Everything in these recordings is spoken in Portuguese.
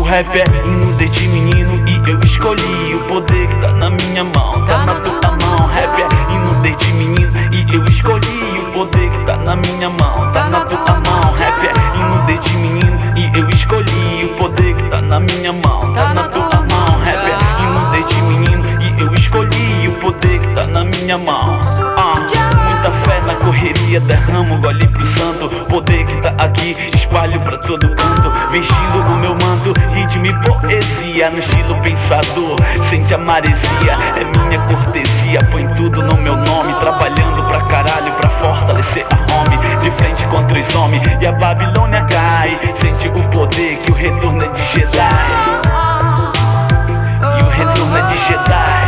rap é hino desde menino e eu escolhi o poder que tá na minha mão, tá na tua mão. Rap é hino desde menino e eu escolhi o poder que tá na minha mão, tá na tua mão. Rap é hino desde menino e eu escolhi o poder que tá na minha mão, tá na tua mão. Rap é hino desde menino e eu escolhi o poder que tá na minha mão. Muita fé na correria, derramo gole pro santo. Poder que tá aqui, espalho pra todo canto. Vestindo o meu manto, ritmo e poesia no estilo pensador, sente a maresia, é minha cortesia. Põe tudo no meu nome, trabalhando pra caralho, pra fortalecer a home. De frente contra os homens e a Babilônia cai. Sente o poder que o retorno é de Jedi. E o retorno é de Jedi.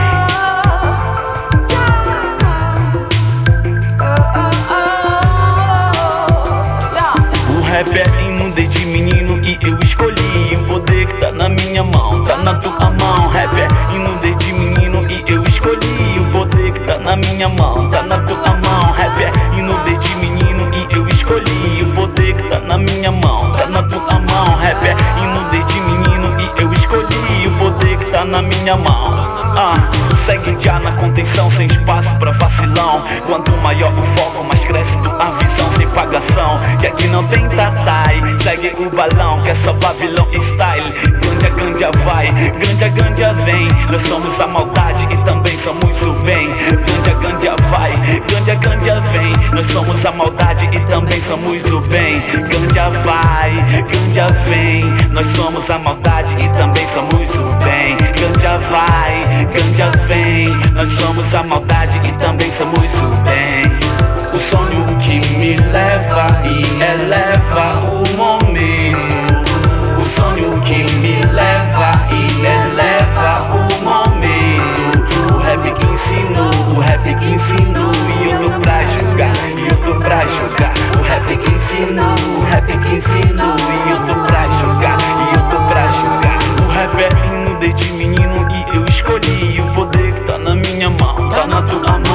Rap é hino desde menino e eu escolhi o poder que tá na minha mão, tá na tua mão. Rap é hino desde menino e eu escolhi o poder que tá na minha mão, tá na tua mão. Rap é hino desde menino e eu escolhi o poder que tá na minha mão, tá na tua mão. Rap é hino desde menino e eu escolhi o poder que tá na minha mão. Segue já na contenção, sem espaço pra vacilão. Quanto maior o foco, mais cresce tua visão, sem pagação, que aqui não tem tatai. Segue o balão, que é só Babylon style. Ganja, ganja vai, ganja, ganja vem. Nós somos a maldade e também somos o bem. Ganja, ganja vai, ganja, ganja vem. Nós somos a maldade e também somos o bem. Ganja vai, ganja vem. Nós somos a maldade e também somos o bem. Ganja vai, ganja vem. Nós somos a maldade e também somos o bem. O sonho que me leva e eleva o momento. O sonho que me leva e eleva o momento. O rap que ensinou, o rap que ensinou. E eu tô pra julgar, e eu tô pra julgar. O rap que ensinou, o rap que ensinou. E eu tô pra julgar, e eu tô pra julgar. O rap é hino desde menino e eu escolhi o poder que tá na minha mão, tá na tua mão.